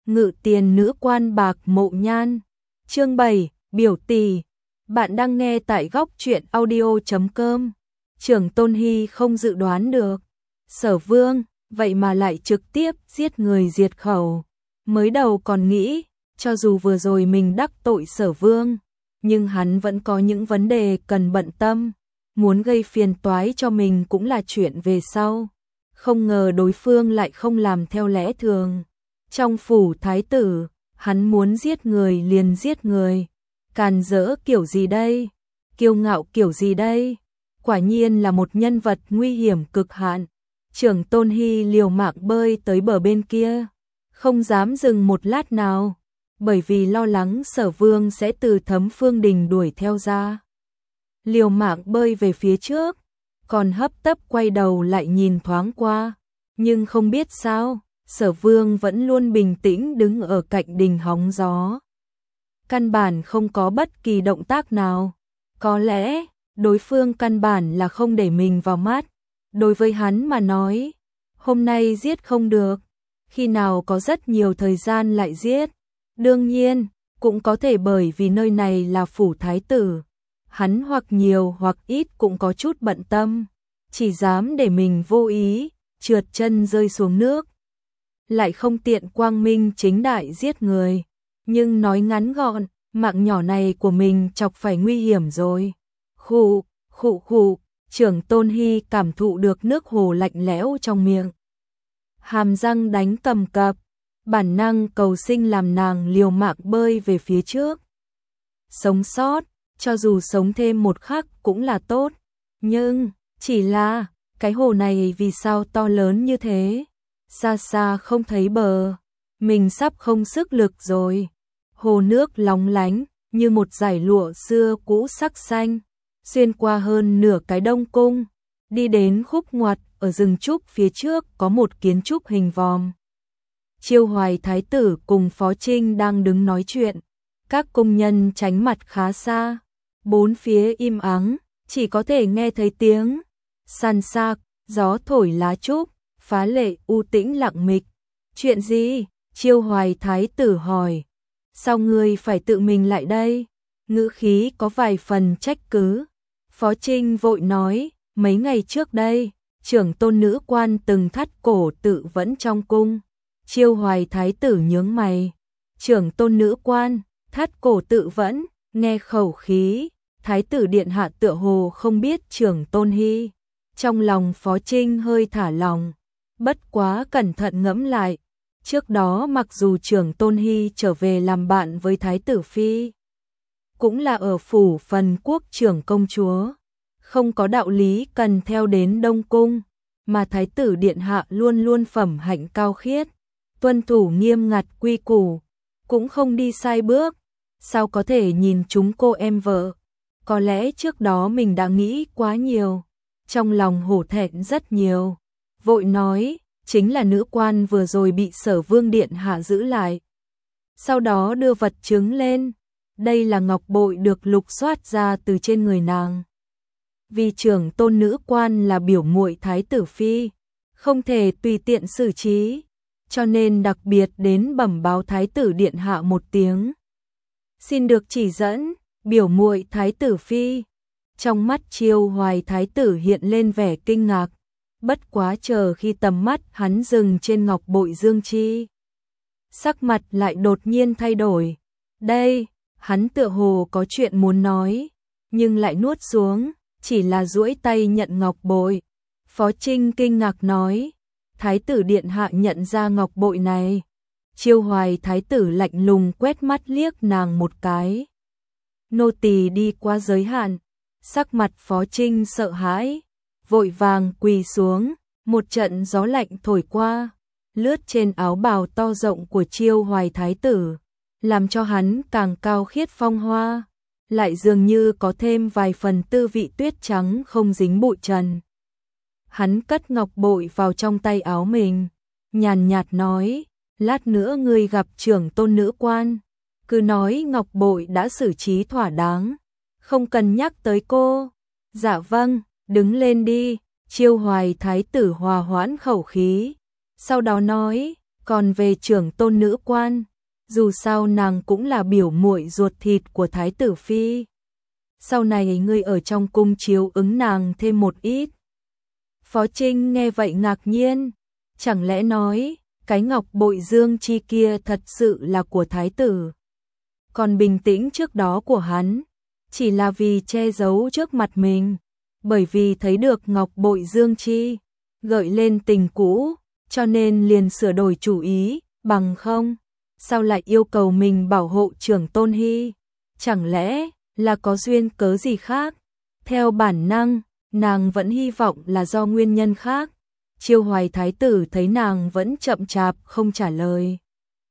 Ngự tiền nữ quan bạc mộ nhan. Chương 7, biểu tỷ. Bạn đang nghe tại góc truyện audio.com. Trưởng Tôn Hy không dự đoán được. Sở Vương, vậy mà lại trực tiếp giết người diệt khẩu. Mới đầu còn nghĩ, cho dù vừa rồi mình đắc tội Sở Vương, nhưng hắn vẫn có những vấn đề cần bận tâm. Muốn gây phiền toái cho mình cũng là chuyện về sau. Không ngờ đối phương lại không làm theo lẽ thường. Trong phủ thái tử, hắn muốn giết người liền giết người. Càn rỡ kiểu gì đây? Kiêu ngạo kiểu gì đây? Quả nhiên là một nhân vật nguy hiểm cực hạn. Trưởng Tôn Hy liều mạng bơi tới bờ bên kia, không dám dừng một lát nào, bởi vì lo lắng Sở Vương sẽ từ Thấm Phương Đình đuổi theo ra. Liều mạng bơi về phía trước, còn hấp tấp quay đầu lại nhìn thoáng qua, nhưng không biết sao, Sở Vương vẫn luôn bình tĩnh đứng ở cạnh đình hóng gió. Căn bản không có bất kỳ động tác nào. Có lẽ, đối phương căn bản là không để mình vào mắt. Đối với hắn mà nói, hôm nay giết không được, khi nào có rất nhiều thời gian lại giết. Đương nhiên, cũng có thể bởi vì nơi này là phủ thái tử. Hắn hoặc nhiều hoặc ít cũng có chút bận tâm, chỉ dám để mình vô ý, trượt chân rơi xuống nước. Lại không tiện quang minh chính đại giết người. Nhưng nói ngắn gọn, mạng nhỏ này của mình chọc phải nguy hiểm rồi. Khụ, khụ khụ, Trưởng Tôn Hy cảm thụ được nước hồ lạnh lẽo trong miệng. Hàm răng đánh cầm cập, bản năng cầu sinh làm nàng liều mạng bơi về phía trước. Sống sót, cho dù sống thêm một khắc cũng là tốt. Nhưng, chỉ là, cái hồ này vì sao to lớn như thế? Xa xa không thấy bờ, mình sắp không sức lực rồi. Hồ nước lóng lánh, như một dải lụa xưa cũ sắc xanh, xuyên qua hơn nửa cái Đông Cung, đi đến khúc ngoặt ở rừng trúc phía trước có một kiến trúc hình vòm. Chiêu Hoài Thái tử cùng Phó Trinh đang đứng nói chuyện, các công nhân tránh mặt khá xa, bốn phía im ắng, chỉ có thể nghe thấy tiếng sàn sạc, gió thổi lá trúc, phá lệ u tĩnh lặng mịch. Chuyện gì? Chiêu Hoài Thái tử hỏi. Sao ngươi phải tự mình lại đây? Ngữ khí có vài phần trách cứ. Phó Trinh vội nói, mấy ngày trước đây, Trưởng Tôn nữ quan từng thắt cổ tự vẫn trong cung. Chiêu Hoài Thái tử nhướng mày. Trưởng Tôn nữ quan, thắt cổ tự vẫn, nghe khẩu khí, Thái tử điện hạ tựa hồ không biết Trưởng Tôn Hy. Trong lòng Phó Trinh hơi thả lòng, bất quá cẩn thận ngẫm lại. Trước đó mặc dù Trưởng Tôn Hy trở về làm bạn với Thái tử Phi, cũng là ở phủ phần quốc trưởng công chúa, không có đạo lý cần theo đến Đông Cung, mà Thái tử Điện Hạ luôn luôn phẩm hạnh cao khiết, tuân thủ nghiêm ngặt quy củ, cũng không đi sai bước, sao có thể nhìn chúng cô em vợ. Có lẽ trước đó mình đã nghĩ quá nhiều, trong lòng hổ thẹn rất nhiều, vội nói, chính là nữ quan vừa rồi bị Sở Vương Điện Hạ giữ lại. Sau đó đưa vật chứng lên, đây là ngọc bội được lục soát ra từ trên người nàng. Vì Trưởng Tôn nữ quan là biểu muội Thái tử Phi, không thể tùy tiện xử trí, cho nên đặc biệt đến bẩm báo Thái tử Điện Hạ một tiếng. Xin được chỉ dẫn, biểu muội Thái tử Phi. Trong mắt Chiêu Hoài Thái tử hiện lên vẻ kinh ngạc. Bất quá chờ khi tầm mắt hắn dừng trên ngọc bội dương chi, sắc mặt lại đột nhiên thay đổi. Đây, hắn tựa hồ có chuyện muốn nói, nhưng lại nuốt xuống, chỉ là duỗi tay nhận ngọc bội. Phó Trinh kinh ngạc nói, Thái tử Điện Hạ nhận ra ngọc bội này. Chiêu Hoài Thái tử lạnh lùng quét mắt liếc nàng một cái. Nô tỳ đi qua giới hạn. Sắc mặt Phó Trinh sợ hãi, vội vàng quỳ xuống, một trận gió lạnh thổi qua, lướt trên áo bào to rộng của Chiêu Hoài Thái tử, làm cho hắn càng cao khiết phong hoa, lại dường như có thêm vài phần tư vị tuyết trắng không dính bụi trần. Hắn cất ngọc bội vào trong tay áo mình, nhàn nhạt nói, lát nữa ngươi gặp Trưởng Tôn nữ quan, cứ nói ngọc bội đã xử trí thỏa đáng, không cần nhắc tới cô. Dạ vâng. Đứng lên đi. Chiêu Hoài Thái tử hòa hoãn khẩu khí, sau đó nói, Còn về trưởng tôn nữ quan, dù sao nàng cũng là biểu muội ruột thịt của Thái tử Phi. Sau này ngươi ở trong cung chiếu ứng nàng thêm một ít. Phó Trinh nghe vậy ngạc nhiên, chẳng lẽ nói, cái ngọc bội dương chi kia thật sự là của Thái tử. Còn bình tĩnh trước đó của hắn, chỉ là vì che giấu trước mặt mình, bởi vì thấy được ngọc bội dương chi, gợi lên tình cũ, cho nên liền sửa đổi chủ ý, bằng không, sao lại yêu cầu mình bảo hộ trưởng tôn hy, chẳng lẽ là có duyên cớ gì khác. Theo bản năng, nàng vẫn hy vọng là do nguyên nhân khác. Chiêu Hoài thái tử thấy nàng vẫn chậm chạp không trả lời,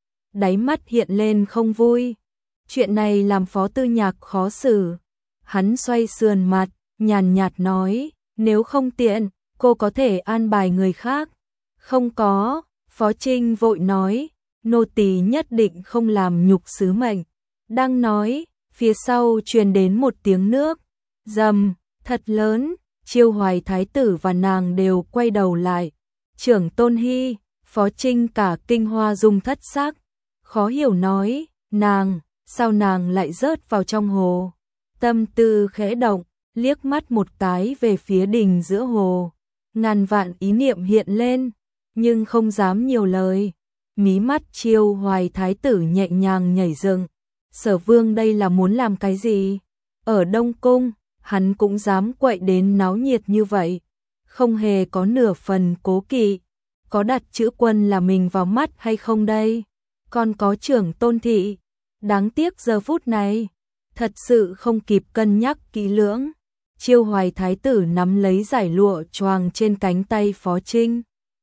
đáy mắt hiện lên không vui. Chuyện này làm Phó Tư Nhạc khó xử. Hắn xoay sườn mặt, nhàn nhạt nói, nếu không tiện, cô có thể an bài người khác. Không có, Phó Trinh vội nói, nô tỳ nhất định không làm nhục sứ mệnh. Đang nói, phía sau truyền đến một tiếng nước rầm thật lớn. Chiêu Hoài thái tử và nàng đều quay đầu lại. Trưởng tôn hy, Phó Trinh cả kinh hoa dung thất sắc, khó hiểu nói, nàng, sao nàng lại rớt vào trong hồ. Tâm tư khẽ động, liếc mắt một cái về phía đình giữa hồ, ngàn vạn ý niệm hiện lên, nhưng không dám nhiều lời. Mí mắt Chiêu Hoài thái tử nhẹ nhàng nhảy dựng. Sở Vương đây là muốn làm cái gì? Ở Đông Cung, hắn cũng dám quậy đến náo nhiệt như vậy, không hề có nửa phần cố kỵ. Có đặt chữ quân là mình vào mắt hay không đây? Còn có trưởng tôn thị, đáng tiếc giờ phút này, thật sự không kịp cân nhắc kỹ lưỡng. Chiêu Hoài thái tử nắm lấy dải lụa choàng trên cánh tay Phó Trinh,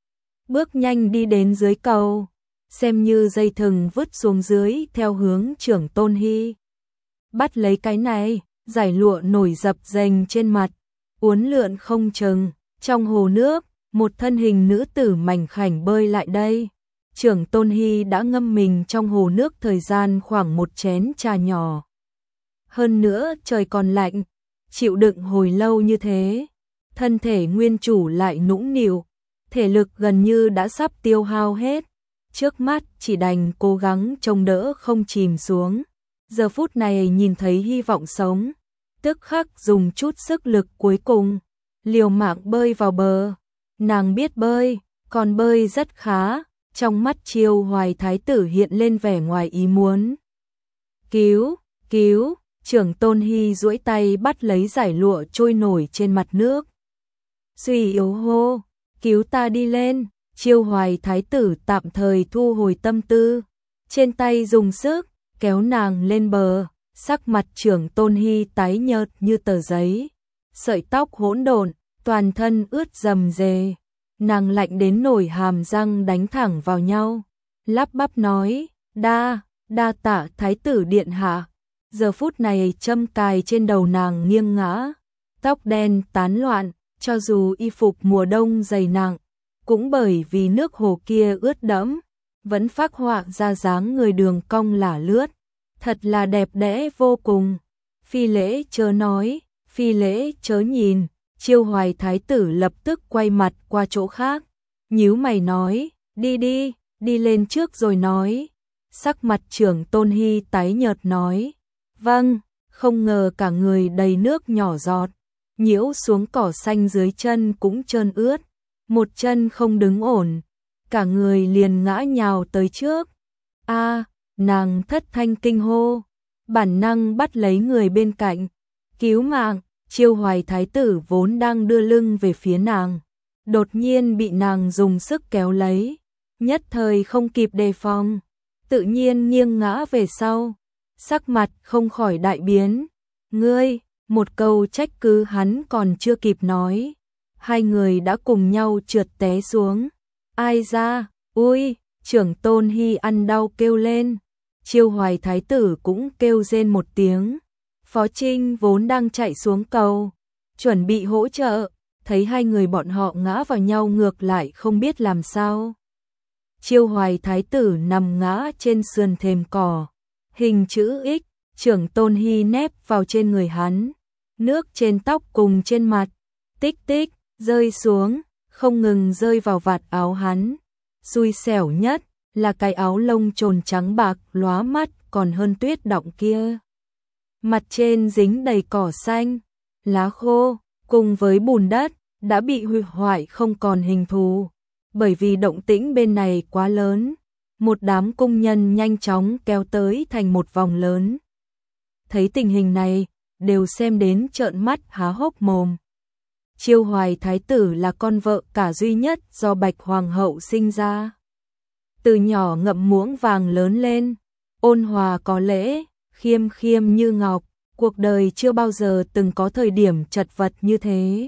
bước nhanh đi đến dưới cầu, xem như dây thừng vứt xuống dưới theo hướng trưởng tôn hy. Bắt lấy cái này, dải lụa nổi dập dềnh trên mặt, uốn lượn không chừng. Trong hồ nước, một thân hình nữ tử mảnh khảnh bơi lại đây. Trưởng tôn hy đã ngâm mình trong hồ nước thời gian khoảng một chén trà nhỏ. Hơn nữa trời còn lạnh, chịu đựng hồi lâu như thế, thân thể nguyên chủ lại nũng nịu, thể lực gần như đã sắp tiêu hao hết. Trước mắt chỉ đành cố gắng chống đỡ không chìm xuống. Giờ phút này nhìn thấy hy vọng sống, tức khắc dùng chút sức lực cuối cùng, liều mạng bơi vào bờ. Nàng biết bơi, còn bơi rất khá. Trong mắt Chiêu Hoài thái tử hiện lên vẻ ngoài ý muốn. Cứu, cứu, trưởng tôn hy duỗi tay bắt lấy dải lụa trôi nổi trên mặt nước. Suy yếu hô, cứu ta đi lên. Chiêu Hoài thái tử tạm thời thu hồi tâm tư, trên tay dùng sức kéo nàng lên bờ. Sắc mặt trưởng tôn hy tái nhợt như tờ giấy, sợi tóc hỗn độn, toàn thân ướt rầm rề. Nàng lạnh đến nổi hàm răng đánh thẳng vào nhau, lắp bắp nói, đa tạ thái tử điện hạ. Giờ phút này châm cài trên đầu nàng nghiêng ngã, tóc đen tán loạn, cho dù y phục mùa đông dày nặng, cũng bởi vì nước hồ kia ướt đẫm, vẫn phác họa ra dáng người đường cong lả lướt, thật là đẹp đẽ vô cùng. Phi lễ chớ nói, phi lễ chớ nhìn. Chiêu Hoài thái tử lập tức quay mặt qua chỗ khác, nhíu mày nói, đi lên trước rồi nói. Sắc mặt trưởng tôn hy tái nhợt nói, vâng. Không ngờ cả người đầy nước nhỏ giọt, nhiễu xuống cỏ xanh dưới chân cũng trơn ướt, một chân không đứng ổn, cả người liền ngã nhào tới trước. Nàng thất thanh kinh hô, bản năng bắt lấy người bên cạnh, cứu mạng. Chiêu Hoài thái tử vốn đang đưa lưng về phía nàng, đột nhiên bị nàng dùng sức kéo lấy, nhất thời không kịp đề phòng, tự nhiên nghiêng ngã về sau, sắc mặt không khỏi đại biến. Ngươi, một câu trách cứ hắn còn chưa kịp nói, hai người đã cùng nhau trượt té xuống. Ai ra, ui, trưởng tôn hy ăn đau kêu lên, Chiêu Hoài thái tử cũng kêu rên một tiếng. Phó Trinh vốn đang chạy xuống cầu, chuẩn bị hỗ trợ, thấy hai người bọn họ ngã vào nhau ngược lại không biết làm sao. Chiêu Hoài thái tử nằm ngã trên sườn thềm cỏ, hình chữ X, trưởng tôn hy nép vào trên người hắn, nước trên tóc cùng trên mặt, tích tích, rơi xuống, không ngừng rơi vào vạt áo hắn. Xui xẻo nhất là cái áo lông trồn trắng bạc lóa mắt còn hơn tuyết đọng kia. Mặt trên dính đầy cỏ xanh, lá khô, cùng với bùn đất, đã bị hủy hoại không còn hình thù. Bởi vì động tĩnh bên này quá lớn, một đám công nhân nhanh chóng kéo tới thành một vòng lớn. Thấy tình hình này, đều xem đến trợn mắt há hốc mồm. Chiêu Hoài thái tử là con vợ cả duy nhất do Bạch Hoàng hậu sinh ra. Từ nhỏ ngậm muỗng vàng lớn lên, ôn hòa có lễ, khiêm khiêm như ngọc, cuộc đời chưa bao giờ từng có thời điểm chật vật như thế.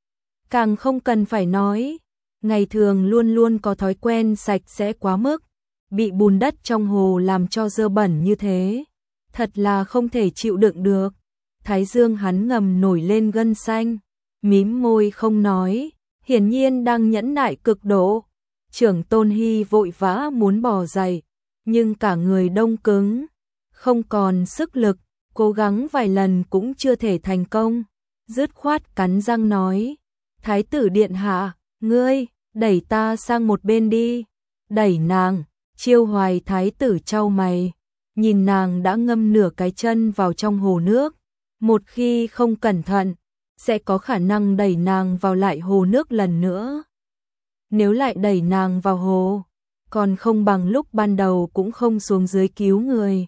Càng không cần phải nói, ngày thường luôn luôn có thói quen sạch sẽ quá mức, bị bùn đất trong hồ làm cho dơ bẩn như thế, thật là không thể chịu đựng được. Thái dương hắn ngầm nổi lên gân xanh, mím môi không nói, hiển nhiên đang nhẫn nại cực độ. Trưởng Tôn Hy vội vã muốn bò dậy, nhưng cả người đông cứng, không còn sức lực, cố gắng vài lần cũng chưa thể thành công. Dứt khoát cắn răng nói, Thái tử điện hạ, ngươi, đẩy ta sang một bên đi. Đẩy nàng, Chiêu Hoài thái tử chau mày, nhìn nàng đã ngâm nửa cái chân vào trong hồ nước. Một khi không cẩn thận, sẽ có khả năng đẩy nàng vào lại hồ nước lần nữa. Nếu lại đẩy nàng vào hồ, còn không bằng lúc ban đầu cũng không xuống dưới cứu người.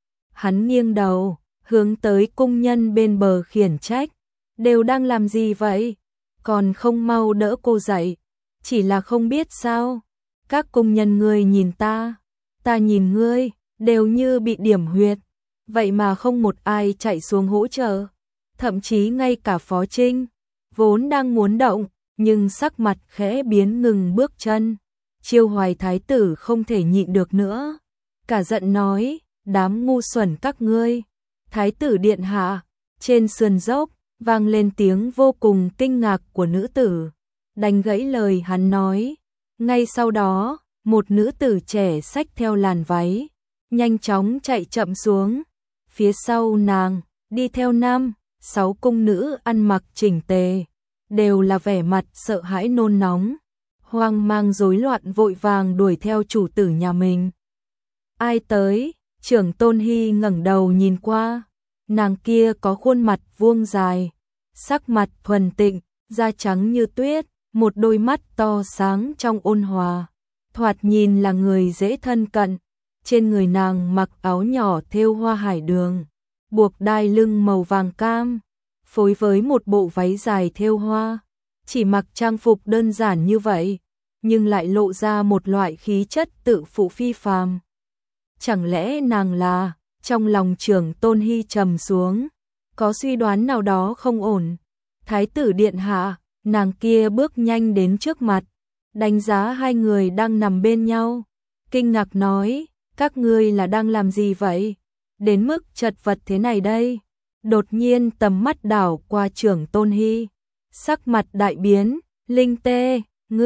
Hắn nghiêng đầu, hướng tới cung nhân bên bờ khiển trách, đều đang làm gì vậy? Còn không mau đỡ cô dậy, chỉ là không biết sao. Các cung nhân ngươi nhìn ta nhìn ngươi, đều như bị điểm huyệt, vậy mà không một ai chạy xuống hỗ trợ. Thậm chí ngay cả Phó Trinh, vốn đang muốn động, nhưng sắc mặt khẽ biến ngừng bước chân. Chiêu Hoài thái tử không thể nhịn được nữa, cả giận nói, đám ngu xuẩn các ngươi. Thái tử điện hạ, trên sườn dốc, vang lên tiếng vô cùng kinh ngạc của nữ tử, đánh gãy lời hắn nói. Ngay sau đó, một nữ tử trẻ xách theo làn váy, nhanh chóng chạy chậm xuống. Phía sau nàng, đi theo 5-6 cung nữ ăn mặc chỉnh tề, đều là vẻ mặt sợ hãi nôn nóng, hoang mang rối loạn vội vàng đuổi theo chủ tử nhà mình. Ai tới? Trưởng Tôn Hy ngẩng đầu nhìn qua, nàng kia có khuôn mặt vuông dài, sắc mặt thuần tịnh, da trắng như tuyết, một đôi mắt to sáng trong ôn hòa, thoạt nhìn là người dễ thân cận. Trên người nàng mặc áo nhỏ thêu hoa hải đường, buộc đai lưng màu vàng cam, phối với một bộ váy dài thêu hoa. Chỉ mặc trang phục đơn giản như vậy, nhưng lại lộ ra một loại khí chất tự phụ phi phàm. Chẳng lẽ nàng là? Trong lòng Trưởng Tôn Hy trầm xuống, có suy đoán nào đó không ổn. Thái tử điện hạ, nàng kia bước nhanh đến trước mặt, đánh giá hai người đang nằm bên nhau, kinh ngạc nói, các ngươi là đang làm gì vậy? Đến mức chật vật thế này đây. Đột nhiên tầm mắt đảo qua Trưởng Tôn Hy, sắc mặt đại biến, Linh Tê,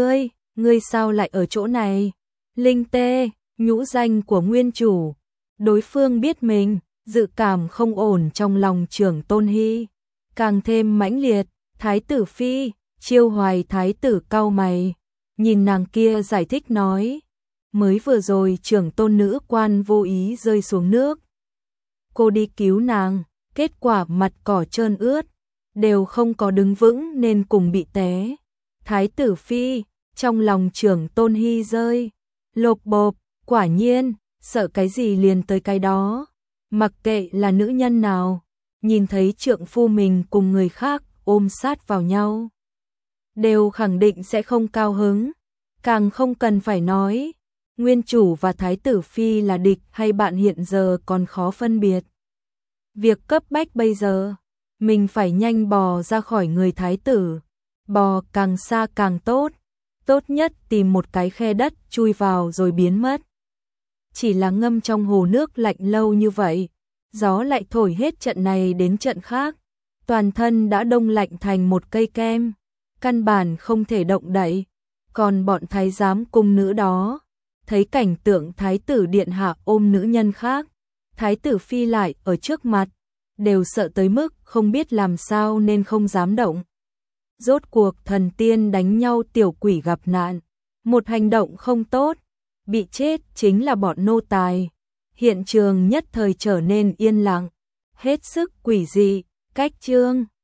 ngươi sao lại ở chỗ này? Linh Tê, nhũ danh của nguyên chủ. Đối phương biết mình, dự cảm không ổn trong lòng Trưởng Tôn Hy càng thêm mãnh liệt. Thái tử phi, Chiêu Hoài thái tử cau mày, nhìn nàng kia giải thích nói, mới vừa rồi trưởng tôn nữ quan vô ý rơi xuống nước, cô đi cứu nàng, kết quả mặt cỏ trơn ướt, đều không có đứng vững nên cùng bị té. Thái tử phi, trong lòng Trưởng Tôn Hy rơi lộp bộp, quả nhiên, sợ cái gì liền tới cái đó, mặc kệ là nữ nhân nào, nhìn thấy trượng phu mình cùng người khác ôm sát vào nhau, đều khẳng định sẽ không cao hứng. Càng không cần phải nói, nguyên chủ và thái tử phi là địch hay bạn hiện giờ còn khó phân biệt. Việc cấp bách bây giờ, mình phải nhanh bò ra khỏi người thái tử, bò càng xa càng tốt, tốt nhất tìm một cái khe đất chui vào rồi biến mất. Chỉ là ngâm trong hồ nước lạnh lâu như vậy, gió lại thổi hết trận này đến trận khác, toàn thân đã đông lạnh thành một cây kem, căn bản không thể động đậy. Còn bọn thái giám cung nữ đó, thấy cảnh tượng thái tử điện hạ ôm nữ nhân khác, thái tử phi lại ở trước mặt, đều sợ tới mức không biết làm sao nên không dám động. Rốt cuộc thần tiên đánh nhau tiểu quỷ gặp nạn, một hành động không tốt, bị chết chính là bọn nô tài. Hiện trường nhất thời trở nên yên lặng, hết sức quỷ dị. Cách chương